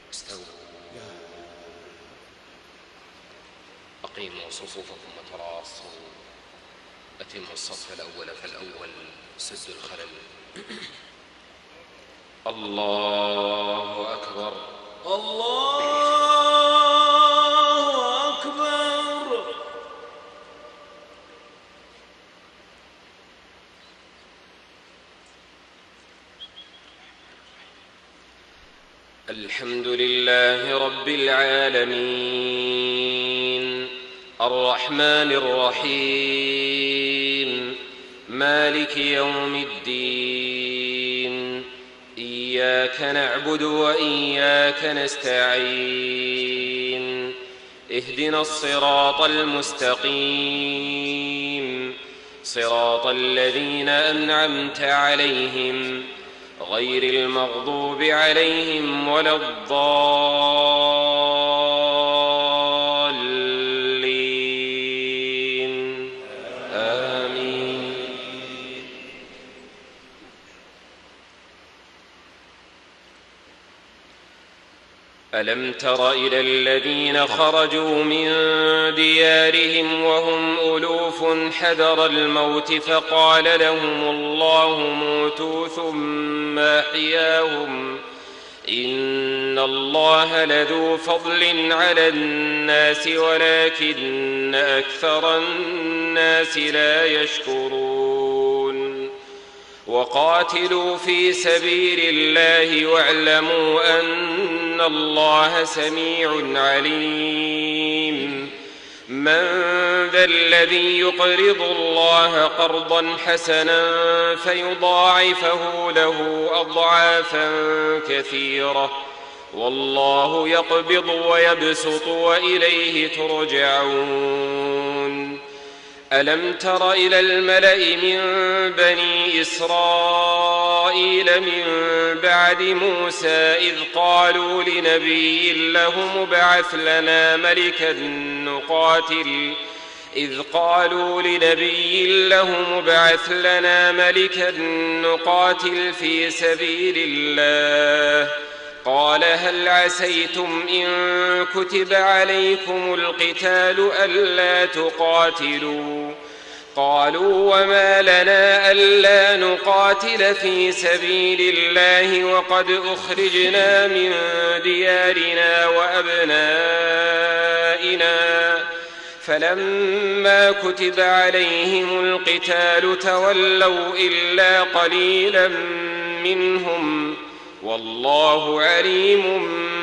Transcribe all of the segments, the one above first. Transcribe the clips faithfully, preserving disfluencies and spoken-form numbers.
استووا. أقيموا صفوفكم وتراصوا. أتموا الصف الأول فالأول، سدوا الخلل. الله أكبر. الله أكبر. الحمد لله رب العالمين، الرحمن الرحيم، مالك يوم الدين. إياك نعبد وإياك نستعين. اهدنا الصراط المستقيم، صراط الذين أنعمت عليهم غير المغضوب عليهم ولا الضالين. آمين. ألم تر إلى الذين خرجوا من ديارهم وهم ألوف حذر الموت فقال لهم الله موتوا ثم أحياهم إن الله لذو فضل على الناس ولكن أكثر الناس لا يشكرون. وقاتلوا في سبيل الله واعلموا أن الله سميع عليم. من ذا الذي يقرض الله قرضا حسنا فيضاعفه له أضعافا كثيرة والله يقبض ويبسط وإليه ترجعون. ألم تر إلى الملأ من بني إسرائيل من بعد موسى إذ قالوا لنبي له مبعث لنا ملكا نقاتل إذ قالوا لنبي له مبعث لنا ملكا نقاتل في سبيل الله قال هل عسيتم إن كتب عليكم القتال ألا تقاتلوا قالوا وما لنا ألا نقاتل في سبيل الله وقد أخرجنا من ديارنا وأبنائنا فلما كتب عليهم القتال تولوا إلا قليلا منهم والله عليم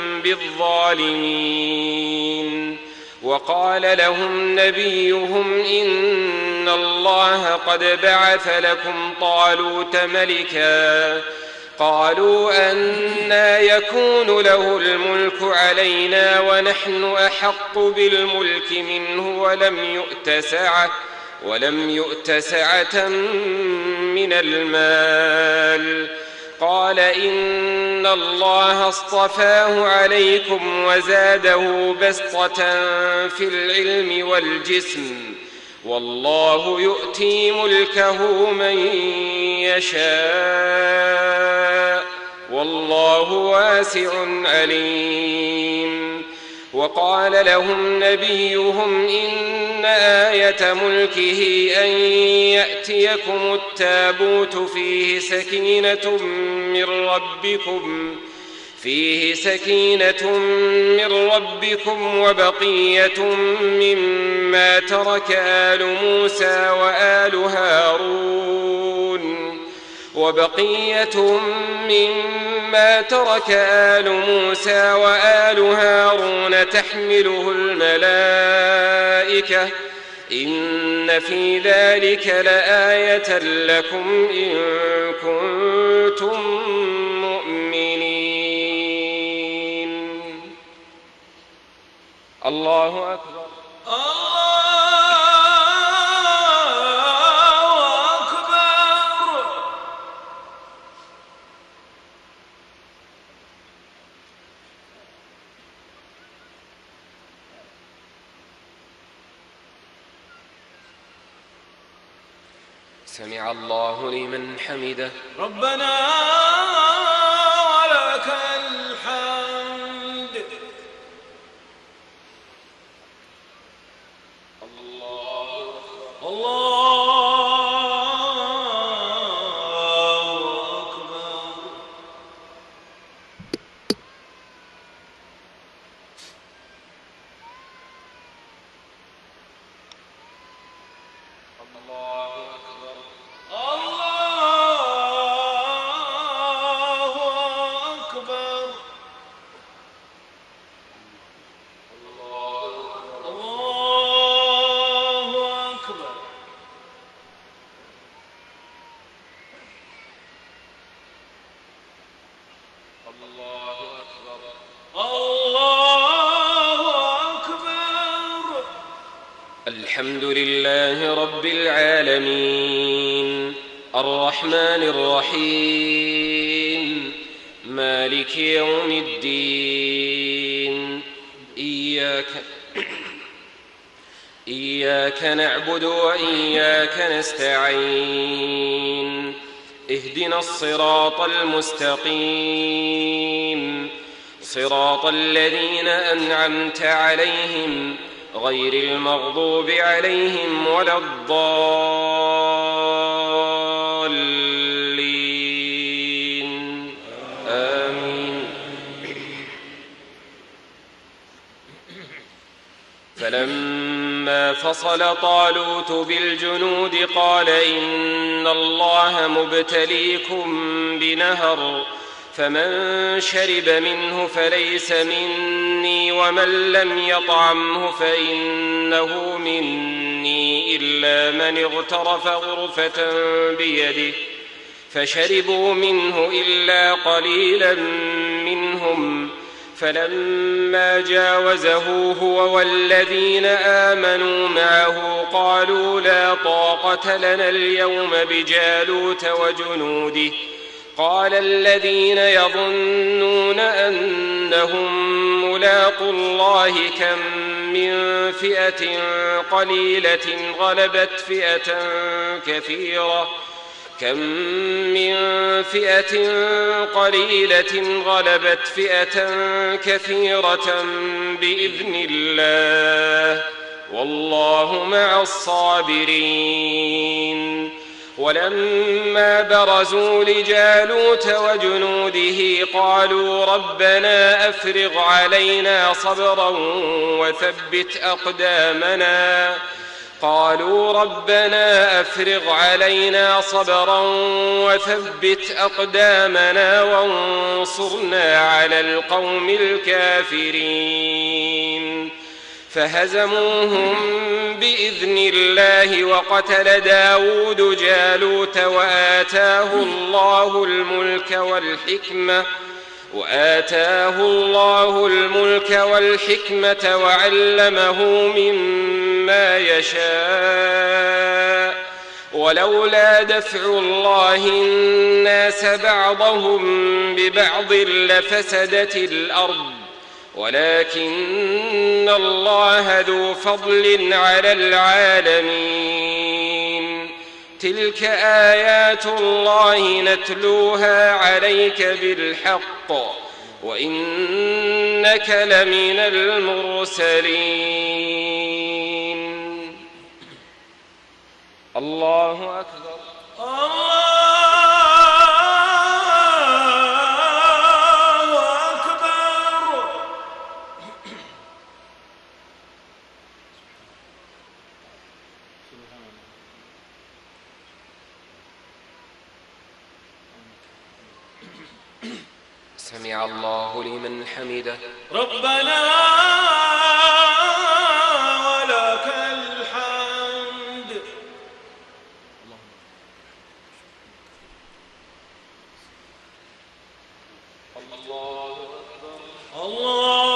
بالظالمين. وقال لهم نبيهم إن الله قد بعث لكم طالوت ملكا قالوا أنى يكون له الملك علينا ونحن أحق بالملك منه ولم يؤت سعة ولم يؤت سعة من المال قال إن الله اصطفاه عليكم وزاده بسطة في العلم والجسم والله يؤتي ملكه من يشاء والله واسع عليم. وقال لهم نبيهم إن آية ملكه أن يأتيكم التابوت فيه سكينة من ربكم فيه سكينة من ربكم وبقية مما ترك آل موسى وآل هارون وبقية مما ترك آل موسى وآل هارون تحمله الملائكة إن في ذلك لآية لكم إن كنتم مؤمنين. الله أكبر. سمع الله لمن حمده. ربنا ولك الحمد. الحمد لله رب العالمين الرحمن الرحيم مالك يوم الدين إياك إياك نعبد وإياك نستعين اهدنا الصراط المستقيم صراط الذين أنعمت عليهم غير المغضوب عليهم ولا الضالين آمين. فلما فصل طالوت بالجنود قال إن الله مبتليكم بنهر فمن شرب منه فليس مني ومن لم يطعمه فإنه مني إلا من اغترف غرفة بيده فشربوا منه إلا قليلا منهم فلما جاوزه هو والذين آمنوا معه قالوا لا طاقة لنا اليوم بجالوت وجنوده قال الذين يظنون أنهم ملاقو الله كم من فئة قليلة غلبت فئة كثيرة كم من فئة قليلة غلبت فئة كثيرة بإذن الله والله مع الصابرين. ولما برزوا لجالوت وجنوده قالوا ربنا أفرغ علينا صبرا وثبت أقدامنا قالوا ربنا أفرغ علينا صبرا وثبت أقدامنا وانصرنا على القوم الكافرين فهزموهم بإذن الله وقتل داود جالوت وآتاه الله الملك والحكمة وآتاه الله الملك والحكمة وعلمه مما يشاء ولولا دفع الله الناس بعضهم ببعض لفسدت الأرض ولكن الله ذو فضل على العالمين. تلك آيات الله نتلوها عليك بالحق وإنك لمن المرسلين. الله أكبر. الله سمع الله لمن حمده ربنا ولك الحمد. الله أكبر. الله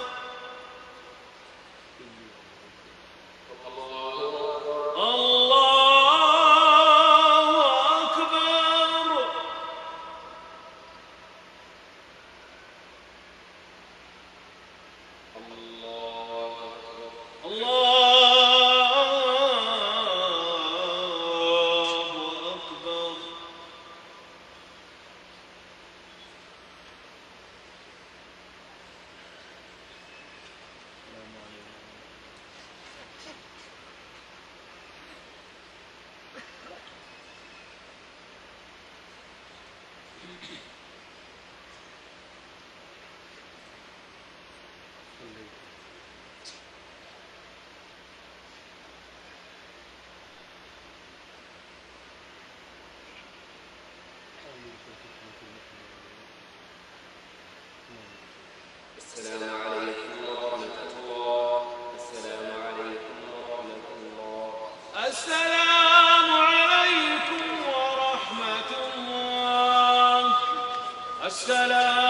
الله السلام عليكم ورحمة الله. السلام